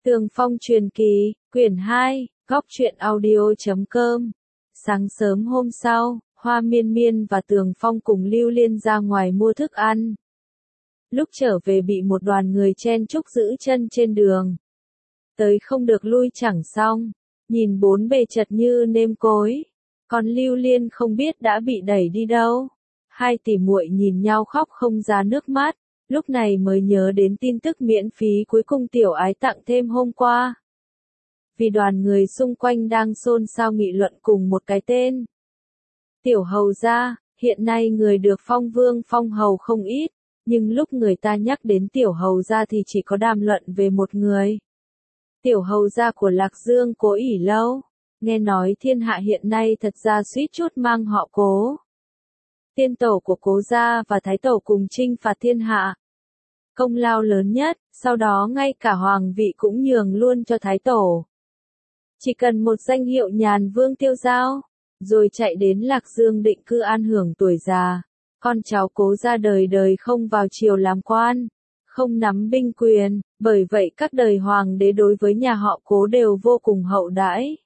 Tường Phong truyền kỳ, quyển 2, góc truyện audio.com. Sáng sớm hôm sau, Hoa Miên Miên và Tường Phong cùng Lưu Liên ra ngoài mua thức ăn. Lúc trở về bị một đoàn người chen chúc giữ chân trên đường. Tới không được lui chẳng xong, nhìn bốn bề chật như nêm cối. Còn Lưu Liên không biết đã bị đẩy đi đâu. Hai tỷ muội nhìn nhau khóc không ra nước mắt. Lúc này mới nhớ đến tin tức miễn phí cuối cùng Tiểu Ái tặng thêm hôm qua. Vì đoàn người xung quanh đang xôn xao nghị luận cùng một cái tên. Tiểu Hầu gia, hiện nay người được phong vương phong hầu không ít, nhưng lúc người ta nhắc đến Tiểu Hầu gia thì chỉ có đàm luận về một người. Tiểu Hầu gia của Lạc Dương Cố ỷ lâu, nghe nói thiên hạ hiện nay thật ra suýt chút mang họ Cố. Tiên tổ của Cố gia và Thái tổ cùng chinh phạt thiên hạ. Công lao lớn nhất, sau đó ngay cả hoàng vị cũng nhường luôn cho Thái tổ. Chỉ cần một danh hiệu nhàn vương tiêu dao, rồi chạy đến Lạc Dương định cư an hưởng tuổi già. Con cháu Cố gia đời đời không vào triều làm quan, không nắm binh quyền, bởi vậy các đời hoàng đế đối với nhà họ Cố đều vô cùng hậu đãi.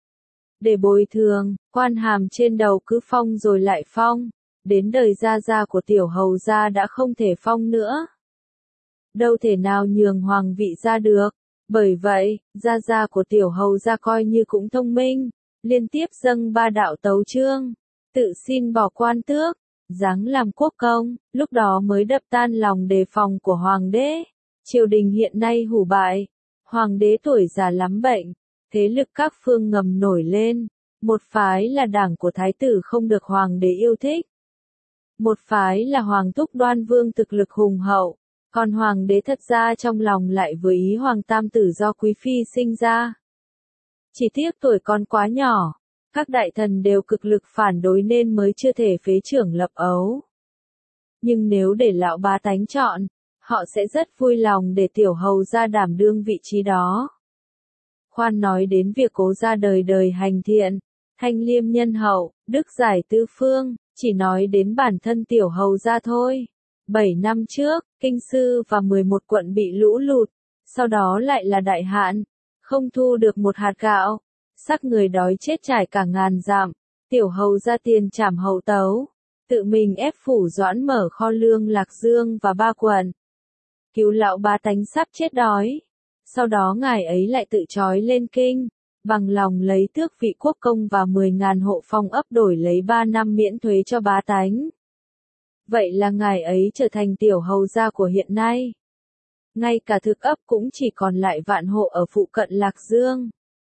Để bồi thường, quan hàm trên đầu cứ phong rồi lại phong, đến đời gia gia của Tiểu Hầu gia đã không thể phong nữa. Đâu thể nào nhường hoàng vị ra được, bởi vậy, gia gia của Tiểu Hầu gia coi như cũng thông minh, liên tiếp dâng 3 đạo tấu chương, tự xin bỏ quan tước, giáng làm quốc công, lúc đó mới đập tan lòng đề phòng của hoàng đế. Triều đình hiện nay hủ bại, hoàng đế tuổi già lắm bệnh, thế lực các phương ngầm nổi lên, một phái là đảng của thái tử không được hoàng đế yêu thích. Một phái là hoàng thúc Đoan Vương thực lực hùng hậu, còn hoàng đế thật ra trong lòng lại với ý hoàng tam tử do quý phi sinh ra. Chỉ tiếc tuổi con quá nhỏ, các đại thần đều cực lực phản đối nên mới chưa thể phế trưởng lập ấu. Nhưng nếu để lão bá tánh chọn, họ sẽ rất vui lòng để Tiểu Hầu gia đảm đương vị trí đó. Khoan nói đến việc Cố gia đời đời hành thiện, thanh liêm nhân hậu, đức giải tứ phương, chỉ nói đến bản thân Tiểu Hầu gia thôi. 7 năm trước, Kinh Sư và 11 quận bị lũ lụt, sau đó lại là đại hạn, không thu được một hạt gạo, xác người đói chết trải cả ngàn dặm. Tiểu Hầu gia tiền trảm hậu tấu, tự mình ép Phủ Doãn mở kho lương Lạc Dương và 3 quận, cứu lão bá tánh sắp chết đói. Sau đó ngài ấy lại tự trói lên kinh, bằng lòng lấy tước vị quốc công và 10.000 hộ phong ấp đổi lấy 3 năm miễn thuế cho bá tánh. Vậy là ngài ấy trở thành Tiểu Hầu gia của hiện nay. Ngay cả thực ấp cũng chỉ còn lại vạn hộ ở phụ cận Lạc Dương.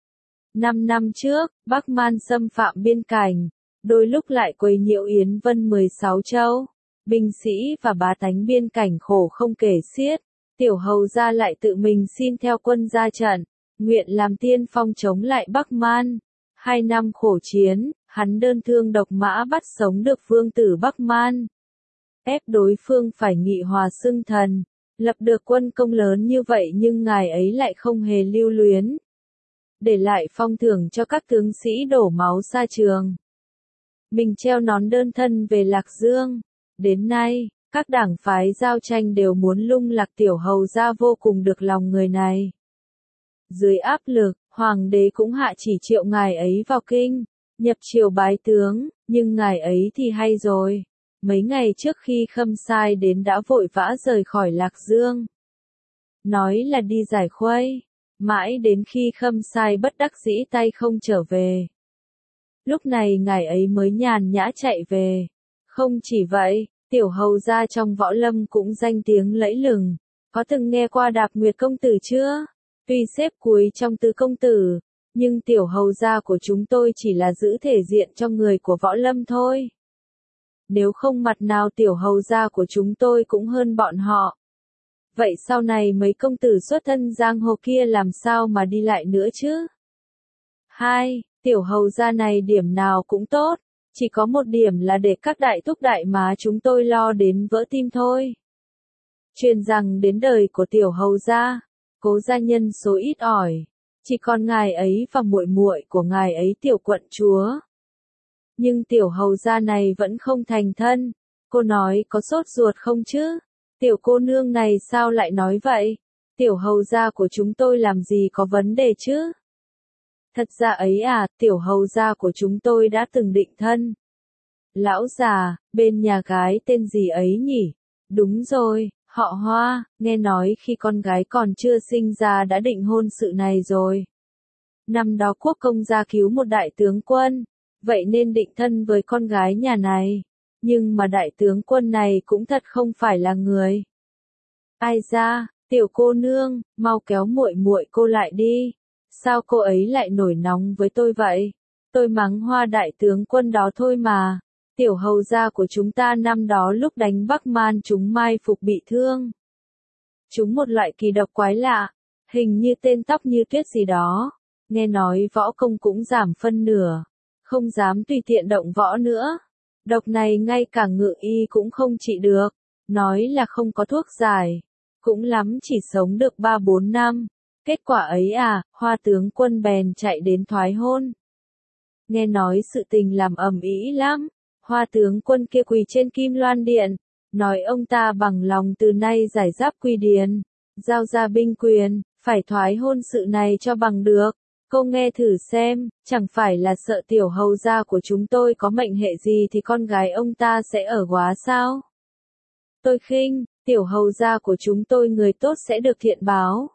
5 năm trước, Bắc Man xâm phạm biên cảnh, đôi lúc lại quấy nhiễu Yến Vân 16 châu. Binh sĩ và bá tánh biên cảnh khổ không kể xiết. Tiểu Hầu gia lại tự mình xin theo quân ra trận, nguyện làm tiên phong chống lại Bắc Man. 2 năm khổ chiến, hắn đơn thương độc mã bắt sống được vương tử Bắc Man, ép đối phương phải nghị hòa xưng thần, lập được quân công lớn như vậy nhưng ngài ấy lại không hề lưu luyến, để lại phong thưởng cho các tướng sĩ đổ máu xa trường. Mình treo nón đơn thân về Lạc Dương. Đến nay, các đảng phái giao tranh đều muốn lung lạc Tiểu Hầu gia vô cùng được lòng người này. Dưới áp lực, hoàng đế cũng hạ chỉ triệu ngài ấy vào kinh, nhập triều bái tướng, nhưng ngài ấy thì hay rồi. Mấy ngày trước khi Khâm Sai đến đã vội vã rời khỏi Lạc Dương. Nói là đi giải khuây, mãi đến khi Khâm Sai bất đắc dĩ tay không trở về. Lúc này ngài ấy mới nhàn nhã chạy về. Không chỉ vậy, Tiểu Hầu gia trong võ lâm cũng danh tiếng lẫy lừng. Có từng nghe qua Đạp Nguyệt công tử chưa? Tuy xếp cuối trong tứ công tử, nhưng Tiểu Hầu gia của chúng tôi chỉ là giữ thể diện cho người của võ lâm thôi. Nếu không mặt nào Tiểu Hầu gia của chúng tôi cũng hơn bọn họ. Vậy sau này mấy công tử xuất thân giang hồ kia làm sao mà đi lại nữa chứ? 2. Tiểu Hầu gia này điểm nào cũng tốt, chỉ có một điểm là để các đại thúc đại má chúng tôi lo đến vỡ tim thôi. Truyền rằng đến đời của Tiểu Hầu gia, Cố gia nhân số ít ỏi, chỉ còn ngài ấy và muội muội của ngài ấy Tiểu quận chúa. Nhưng Tiểu Hầu gia này vẫn không thành thân. Cô nói có sốt ruột không chứ? Tiểu cô nương này sao lại nói vậy? tiểu hầu gia của chúng tôi làm gì có vấn đề chứ? Thật ra ấy à, tiểu hầu gia của chúng tôi đã từng định thân. Lão già, bên nhà gái tên gì ấy nhỉ? Đúng rồi, họ Hoa, nghe nói khi con gái còn chưa sinh ra đã định hôn sự này rồi. Năm đó quốc công gia cứu một đại tướng quân, vậy nên định thân với con gái nhà này. Nhưng mà đại tướng quân này cũng thật không phải là người. Ai ra, tiểu cô nương, mau kéo muội muội cô lại đi. Sao cô ấy lại nổi nóng với tôi vậy? Tôi mắng Hoa đại tướng quân đó thôi mà. Tiểu hầu gia của chúng ta năm đó lúc đánh Bắc Man chúng mai phục bị thương. Chúng một loại kỳ độc quái lạ, hình như tên tóc như tuyết gì đó. Nghe nói võ công cũng giảm phân nửa, không dám tùy tiện động võ nữa. Độc này ngay cả ngự y cũng không trị được, nói là không có thuốc giải, cũng lắm chỉ sống được 3-4 năm. Kết quả ấy à, Hoa tướng quân bèn chạy đến thoái hôn. Nghe nói sự tình làm ầm ĩ lắm, Hoa tướng quân kia quỳ trên Kim Loan Điện, nói ông ta bằng lòng từ nay giải giáp quy điền, giao ra binh quyền, phải thoái hôn sự này cho bằng được. Cô nghe thử xem, chẳng phải là sợ tiểu hầu gia của chúng tôi có mệnh hệ gì thì con gái ông ta sẽ ở góa sao? Tôi khinh, tiểu hầu gia của chúng tôi người tốt sẽ được thiện báo.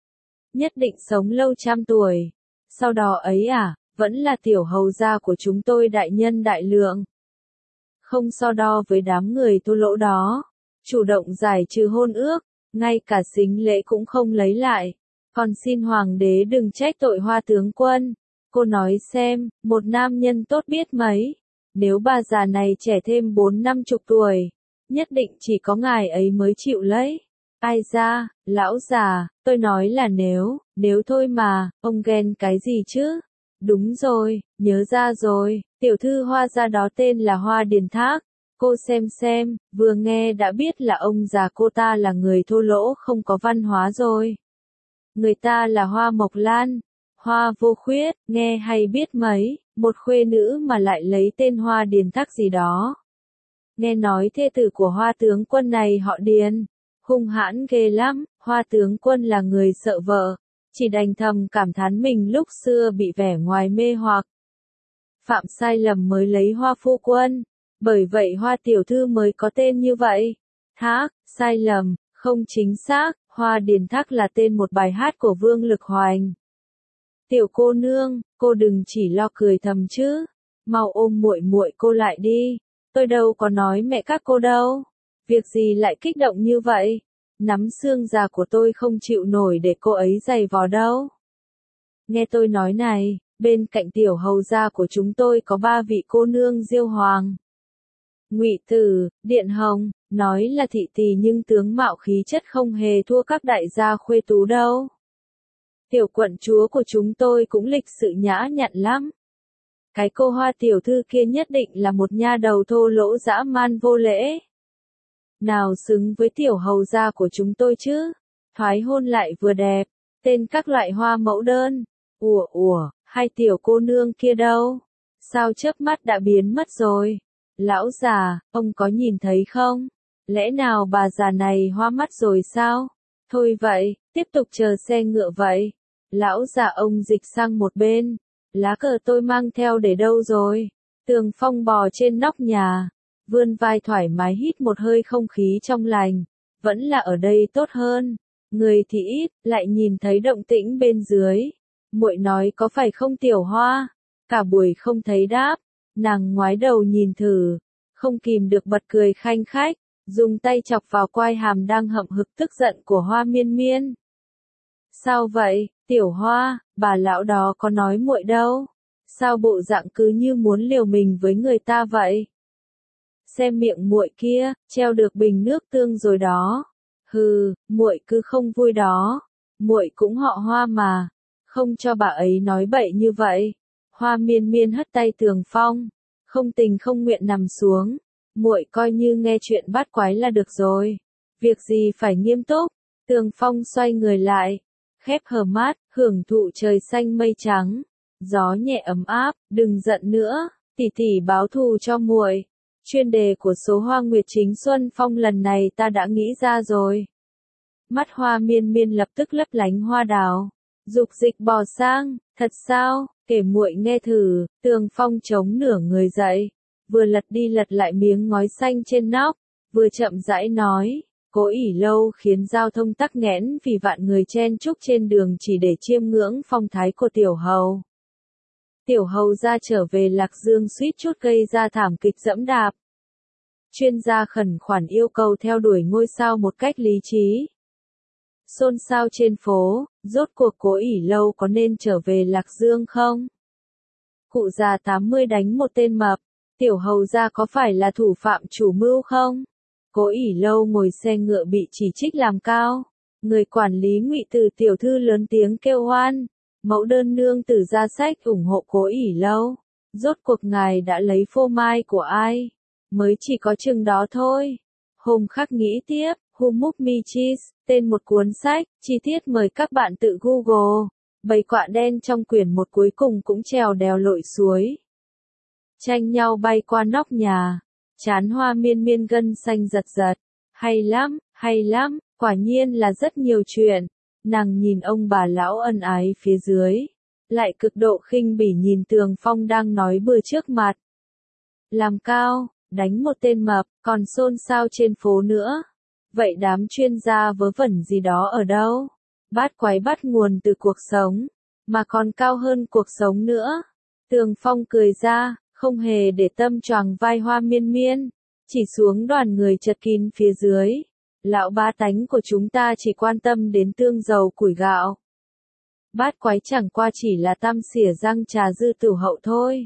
Nhất định sống lâu trăm tuổi. Sau đó ấy à, vẫn là tiểu hầu gia của chúng tôi đại nhân đại lượng. Không so đo với đám người thô lỗ đó. Chủ động giải trừ hôn ước, ngay cả sính lễ cũng không lấy lại. Còn xin hoàng đế đừng trách tội Hoa tướng quân. Cô nói xem, một nam nhân tốt biết mấy. Nếu bà già này trẻ thêm 4-50 tuổi, nhất định chỉ có ngài ấy mới chịu lấy. Ai ra, lão già, tôi nói là nếu thôi mà, ông ghen cái gì chứ? Đúng rồi, nhớ ra rồi, tiểu thư Hoa gia đó tên là Hoa Điền Thác. Cô xem, vừa nghe đã biết là ông già cô ta là người thô lỗ không có văn hóa rồi. Người ta là Hoa Mộc Lan, Hoa Vô Khuyết, nghe hay biết mấy, một khuê nữ mà lại lấy tên Hoa Điền Thác gì đó. Nghe nói thê tử của Hoa tướng quân này họ Điền, hung hãn ghê lắm, Hoa tướng quân là người sợ vợ, chỉ đành thầm cảm thán mình lúc xưa bị vẻ ngoài mê hoặc. Phạm sai lầm mới lấy Hoa phu quân, bởi vậy Hoa tiểu thư mới có tên như vậy. Thác, sai lầm, không chính xác, Hoa Điền Thác là tên một bài hát của Vương Lực Hoành. Tiểu cô nương, cô đừng chỉ lo cười thầm chứ, mau ôm muội muội cô lại đi, tôi đâu có nói mẹ các cô đâu, việc gì lại kích động như vậy, nắm xương già của tôi không chịu nổi để cô ấy giày vò đâu. Nghe tôi nói này, bên cạnh tiểu hầu gia của chúng tôi có 3 vị cô nương diêu hoàng. Ngụy Tử, Điện Hồng, nói là thị tỳ nhưng tướng mạo khí chất không hề thua các đại gia khuê tú đâu. Tiểu quận chúa của chúng tôi cũng lịch sự nhã nhặn lắm. Cái cô Hoa tiểu thư kia nhất định là một nha đầu thô lỗ dã man vô lễ. Nào xứng với tiểu hầu gia của chúng tôi chứ? Thoái hôn lại vừa đẹp, tên các loại hoa mẫu đơn. Hai tiểu cô nương kia đâu? Sao chớp mắt đã biến mất rồi? Lão già, ông có nhìn thấy không? Lẽ nào bà già này hoa mắt rồi sao? Thôi vậy, tiếp tục chờ xe ngựa vậy. Lão già ông dịch sang một bên. Lá cờ tôi mang theo để đâu rồi? Tường Phong bò trên nóc nhà, vươn vai thoải mái hít một hơi không khí trong lành. Vẫn là ở đây tốt hơn. Người thì ít, lại nhìn thấy động tĩnh bên dưới. Muội nói có phải không tiểu Hoa? Cả buổi không thấy đáp. Nàng ngoái đầu nhìn thử, không kìm được bật cười khanh khách, dùng tay chọc vào quai hàm đang hậm hực tức giận của Hoa Miên Miên. Sao vậy, tiểu Hoa, bà lão đó có nói muội đâu? Sao bộ dạng cứ như muốn liều mình với người ta vậy? Xem miệng muội kia, treo được bình nước tương rồi đó. Hừ, muội cứ không vui đó. Muội cũng họ Hoa mà, không cho bà ấy nói bậy như vậy. Hoa Miên Miên hất tay Tường Phong, không tình không nguyện nằm xuống. Muội coi như nghe chuyện bát quái là được rồi. Việc gì phải nghiêm túc. Tường Phong xoay người lại, khép hờ mắt, hưởng thụ trời xanh mây trắng, gió nhẹ ấm áp. Đừng giận nữa, tỷ tỷ báo thù cho muội. Chuyên đề của số Hoa Nguyệt Chính Xuân Phong lần này ta đã nghĩ ra rồi. Mắt Hoa Miên Miên lập tức lấp lánh hoa đào. Dục dịch bò sang, thật sao, kể muội nghe thử. Tường Phong chống nửa người dậy, vừa lật đi lật lại miếng ngói xanh trên nóc, vừa chậm rãi nói, Cố ỉ lâu khiến giao thông tắc nghẽn vì vạn người chen chúc trên đường chỉ để chiêm ngưỡng phong thái của tiểu hầu. Tiểu hầu ra trở về Lạc Dương suýt chút gây ra thảm kịch dẫm đạp. Chuyên gia khẩn khoản yêu cầu theo đuổi ngôi sao một cách lý trí. Xôn xao trên phố, rốt cuộc Cố ỉ lâu có nên trở về Lạc Dương không? Cụ già 80 đánh một tên mập, tiểu hầu ra có phải là thủ phạm chủ mưu không? Cố ỉ lâu ngồi xe ngựa bị chỉ trích làm cao. Người quản lý Ngụy Từ tiểu thư lớn tiếng kêu oan. Mẫu đơn nương tử ra sách ủng hộ Cố ỉ lâu. Rốt cuộc ngài đã lấy phô mai của ai? Mới chỉ có chừng đó thôi. Hôm khắc nghĩ tiếp, Who Moved Me Cheese, tên một cuốn sách, chi tiết mời các bạn tự Google. Bầy quạ đen trong quyển một cuối cùng cũng trèo đèo lội suối. Tranh nhau bay qua nóc nhà. Chán Hoa Miên Miên gân xanh giật giật. Hay lắm, quả nhiên là rất nhiều chuyện. Nàng nhìn ông bà lão ân ái phía dưới. Lại cực độ khinh bỉ nhìn Tường Phong đang nói bừa trước mặt. Làm cao, đánh một tên mập, còn xôn xao trên phố nữa. Vậy đám chuyên gia vớ vẩn gì đó ở đâu? Bát quái bắt nguồn từ cuộc sống, mà còn cao hơn cuộc sống nữa. Tường Phong cười ra, không hề để tâm choàng vai Hoa Miên Miên, chỉ xuống đoàn người chật kín phía dưới. Lão bá tánh của chúng ta chỉ quan tâm đến tương dầu củi gạo. Bát quái chẳng qua chỉ là tam xỉa răng trà dư tử hậu thôi.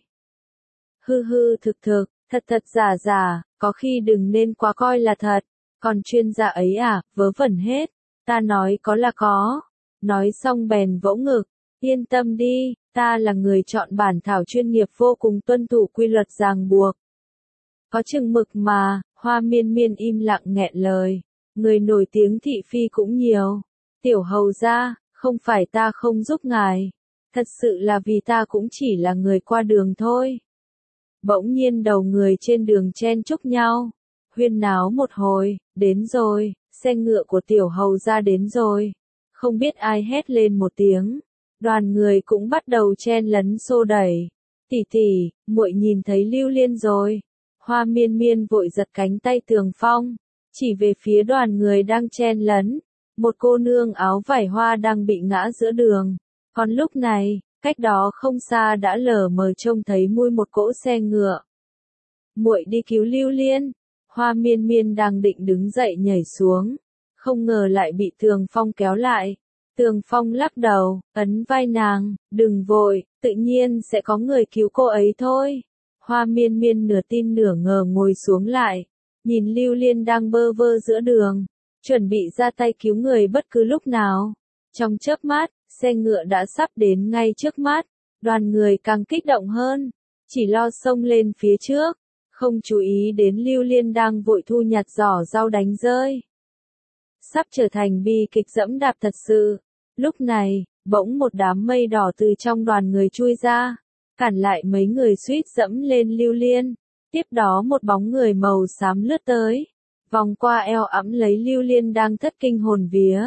Hư thực, thật giả, có khi đừng nên quá coi là thật. Còn chuyên gia ấy à, vớ vẩn hết. Ta nói có là có. Nói xong bèn vỗ ngực. Yên tâm đi, ta là người chọn bản thảo chuyên nghiệp vô cùng tuân thủ quy luật ràng buộc. Có chừng mực mà, Hoa Miên Miên im lặng nghẹn lời. Người nổi tiếng thị phi cũng nhiều. Tiểu hầu ra, không phải ta không giúp ngài. Thật sự là vì ta cũng chỉ là người qua đường thôi. Bỗng nhiên đầu người trên đường chen chúc nhau. Huyên náo một hồi, đến rồi, xe ngựa của tiểu hầu ra đến rồi. Không biết ai hét lên một tiếng. Đoàn người cũng bắt đầu chen lấn xô đẩy. Tỷ, muội nhìn thấy Lưu Liên rồi. Hoa Miên Miên vội giật cánh tay Tường Phong, chỉ về phía đoàn người đang chen lấn. Một cô nương áo vải hoa đang bị ngã giữa đường. Còn lúc này, cách đó không xa đã lờ mờ trông thấy mui một cỗ xe ngựa. Muội đi cứu Lưu Liên. Hoa Miên Miên đang định đứng dậy nhảy xuống, không ngờ lại bị Tường Phong kéo lại. Tường Phong lắc đầu, ấn vai nàng, đừng vội, tự nhiên sẽ có người cứu cô ấy thôi. Hoa Miên Miên nửa tin nửa ngờ ngồi xuống lại, nhìn Lưu Liên đang bơ vơ giữa đường, chuẩn bị ra tay cứu người bất cứ lúc nào. Trong chớp mắt, xe ngựa đã sắp đến ngay trước mắt, đoàn người càng kích động hơn, chỉ lo xông lên phía trước, không chú ý đến Lưu Liên đang vội thu nhặt giỏ rau đánh rơi. Sắp trở thành bi kịch dẫm đạp thật sự. Lúc này, bỗng một đám mây đỏ từ trong đoàn người chui ra, cản lại mấy người suýt dẫm lên Lưu Liên. Tiếp đó một bóng người màu xám lướt tới, vòng qua eo ẵm lấy Lưu Liên đang thất kinh hồn vía.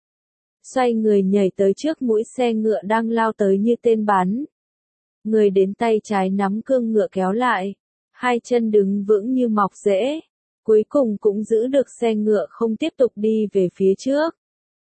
Xoay người nhảy tới trước mũi xe ngựa đang lao tới như tên bắn. Người đến tay trái nắm cương ngựa kéo lại, hai chân đứng vững như mọc rễ, cuối cùng cũng giữ được xe ngựa không tiếp tục đi về phía trước.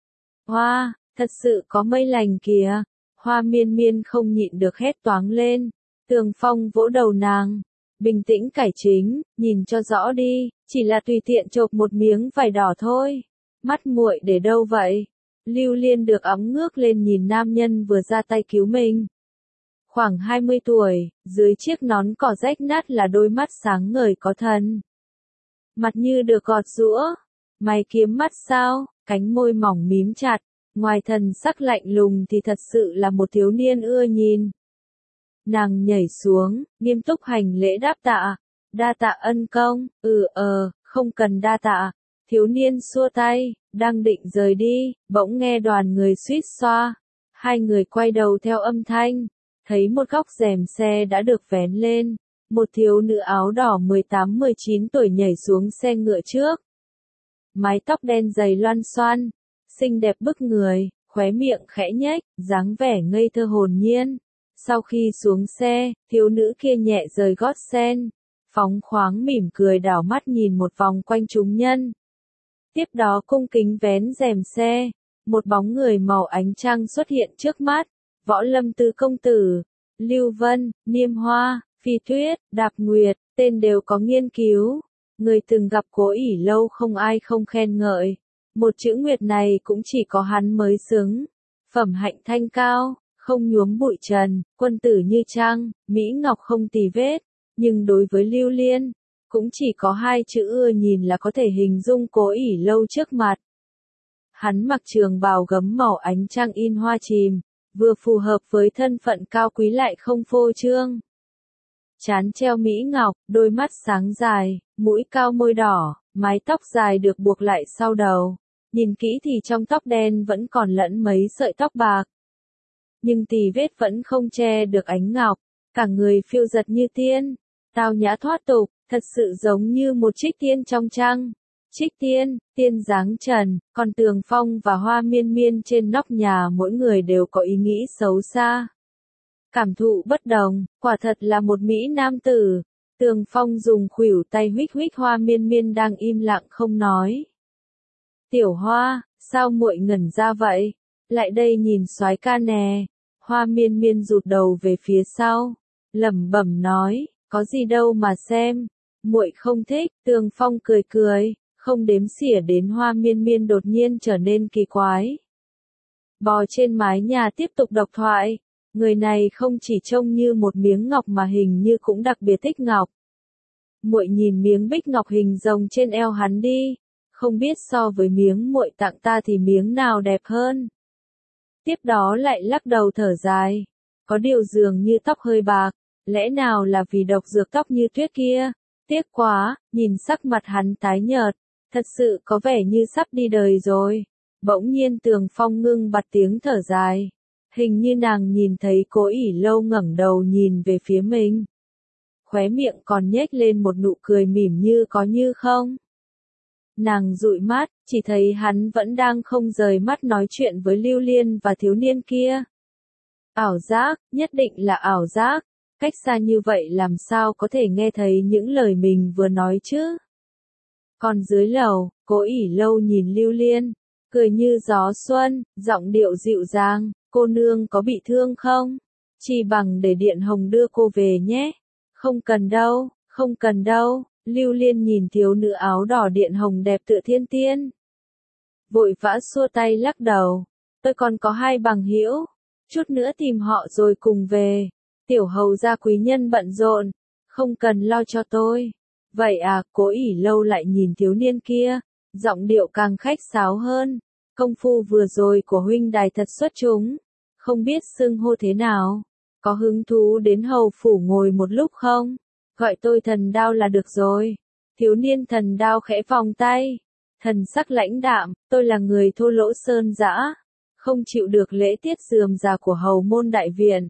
Hoa, thật sự có mây lành kìa. Hoa Miên Miên không nhịn được hét toáng lên. Tường Phong vỗ đầu nàng. Bình tĩnh cải chính, nhìn cho rõ đi, chỉ là tùy tiện chộp một miếng vải đỏ thôi. Mắt muội để đâu vậy? Lưu Liên được óng ngước lên nhìn nam nhân vừa ra tay cứu mình. Khoảng 20 tuổi, dưới chiếc nón cỏ rách nát là đôi mắt sáng ngời có thần. Mặt như được gọt giũa. Mày kiếm mắt sao? Cánh môi mỏng mím chặt. Ngoài thần sắc lạnh lùng thì thật sự là một thiếu niên ưa nhìn. Nàng nhảy xuống, nghiêm túc hành lễ đáp tạ. Đa tạ ân công. Không cần đa tạ. Thiếu niên xua tay, đang định rời đi, bỗng nghe đoàn người suýt xoa. Hai người quay đầu theo âm thanh, thấy một góc rèm xe đã được vén lên. Một thiếu nữ áo đỏ 18-19 tuổi nhảy xuống xe ngựa trước. Mái tóc đen dày loăn xoăn, xinh đẹp bức người, khóe miệng khẽ nhếch, dáng vẻ ngây thơ hồn nhiên. Sau khi xuống xe, thiếu nữ kia nhẹ rời gót sen, phóng khoáng mỉm cười đảo mắt nhìn một vòng quanh chúng nhân. Tiếp đó cung kính vén rèm xe, một bóng người màu ánh trăng xuất hiện trước mắt, Võ Lâm Tứ công tử, Lưu Vân, Niêm Hoa, Phi Tuyết, Đạp Nguyệt, tên đều có nghiên cứu. Người từng gặp Cố ỷ lâu không ai không khen ngợi. Một chữ Nguyệt này cũng chỉ có hắn mới xứng. Phẩm hạnh thanh cao, không nhuốm bụi trần, quân tử như trăng, mỹ ngọc không tì vết. Nhưng đối với Lưu Liên, cũng chỉ có hai chữ ưa nhìn là có thể hình dung Cố ỷ lâu trước mặt. Hắn mặc trường bào gấm màu ánh trăng in hoa chìm, vừa phù hợp với thân phận cao quý lại không phô trương. Trán treo mỹ ngọc, đôi mắt sáng dài, mũi cao môi đỏ, mái tóc dài được buộc lại sau đầu. Nhìn kỹ thì trong tóc đen vẫn còn lẫn mấy sợi tóc bạc. Nhưng tì vết vẫn không che được ánh ngọc, cả người phiêu giật như tiên, tao nhã thoát tục, thật sự giống như một trích tiên trong trăng. Trích tiên, tiên dáng trần, còn Tường Phong và Hoa Miên Miên trên nóc nhà mỗi người đều có ý nghĩ xấu xa. Cảm thụ bất đồng, quả thật là một mỹ nam tử. Tường Phong dùng khuỷu tay huých huých Hoa Miên Miên đang im lặng không nói. Tiểu Hoa, sao muội ngẩn ra vậy? Lại đây nhìn soái ca nè. Hoa Miên Miên rụt đầu về phía sau, lẩm bẩm nói, có gì đâu mà xem. Muội không thích. Tường Phong cười cười, không đếm xỉa đến Hoa Miên Miên đột nhiên trở nên kỳ quái. Bò trên mái nhà tiếp tục độc thoại. Người này không chỉ trông như một miếng ngọc mà hình như cũng đặc biệt thích ngọc. Muội nhìn miếng bích ngọc hình rồng trên eo hắn đi, không biết so với miếng muội tặng ta thì miếng nào đẹp hơn. Tiếp đó lại lắc đầu thở dài, có điều dường như tóc hơi bạc, lẽ nào là vì độc dược tóc như tuyết kia. Tiếc quá, nhìn sắc mặt hắn tái nhợt, thật sự có vẻ như sắp đi đời rồi. Bỗng nhiên Tường Phong ngưng bặt tiếng thở dài. Hình như nàng nhìn thấy Cố ỷ lâu ngẩng đầu nhìn về phía mình. Khóe miệng còn nhếch lên một nụ cười mỉm như có như không. Nàng dụi mắt, chỉ thấy hắn vẫn đang không rời mắt nói chuyện với Lưu Liên và thiếu niên kia. Ảo giác, nhất định là ảo giác. Cách xa như vậy làm sao có thể nghe thấy những lời mình vừa nói chứ. Còn dưới lầu, Cố ỷ lâu nhìn Lưu Liên, cười như gió xuân, giọng điệu dịu dàng. Cô nương có bị thương không? Chỉ bằng để Điện Hồng đưa cô về nhé. Không cần đâu, không cần đâu. Lưu Liên nhìn thiếu nữ áo đỏ Điện Hồng đẹp tựa thiên tiên. Vội vã xua tay lắc đầu. Tôi còn có hai bằng hữu, chút nữa tìm họ rồi cùng về. Tiểu hầu gia quý nhân bận rộn, không cần lo cho tôi. Vậy à, Cố ỷ lâu lại nhìn thiếu niên kia, giọng điệu càng khách sáo hơn. Công phu vừa rồi của huynh đài thật xuất chúng, không biết xưng hô thế nào, có hứng thú đến hầu phủ ngồi một lúc không? Gọi tôi Thần Đao là được rồi. Thiếu niên Thần Đao khẽ vòng tay, thần sắc lãnh đạm, tôi là người thô lỗ sơn dã, không chịu được lễ tiết rườm rà của hầu môn đại viện.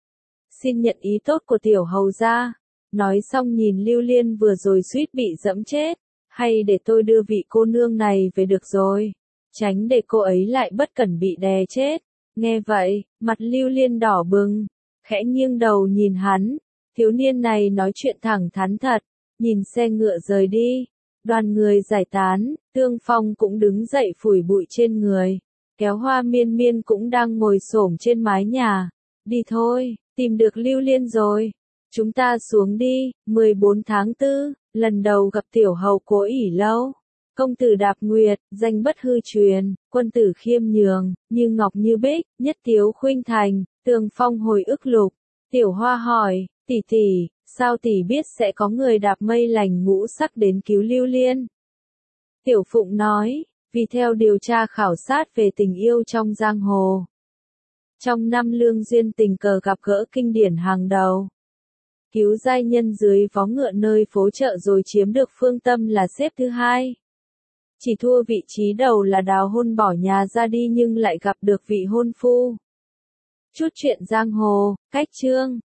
Xin nhận ý tốt của tiểu hầu gia. Nói xong nhìn Lưu Liên vừa rồi suýt bị dẫm chết, hay để tôi đưa vị cô nương này về được rồi, tránh để cô ấy lại bất cẩn bị đè chết. Nghe vậy, mặt Lưu Liên đỏ bừng, khẽ nghiêng đầu nhìn hắn. Thiếu niên này nói chuyện thẳng thắn thật. Nhìn xe ngựa rời đi, đoàn người giải tán, Tường Phong cũng đứng dậy phủi bụi trên người, kéo Hoa Miên Miên cũng đang ngồi xổm trên mái nhà. Đi thôi, tìm được Lưu Liên rồi. Chúng ta xuống đi. 14 tháng 4, lần đầu gặp tiểu hầu Cố ỷ lâu. Công tử Đạp Nguyệt, danh bất hư truyền, quân tử khiêm nhường, như ngọc như bích, nhất tiếu khuynh thành. Tường Phong hồi ức lục. Tiểu Hoa hỏi, tỷ tỷ, sao tỷ biết sẽ có người đạp mây lành ngũ sắc đến cứu Lưu Liên? Tiểu Phụng nói, vì theo điều tra khảo sát về tình yêu trong giang hồ. Trong năm lương duyên tình cờ gặp gỡ kinh điển hàng đầu. Cứu giai nhân dưới vó ngựa nơi phố chợ rồi chiếm được phương tâm là xếp thứ hai. Chỉ thua vị trí đầu là đào hôn bỏ nhà ra đi nhưng lại gặp được vị hôn phu. Chút chuyện giang hồ, cách chương.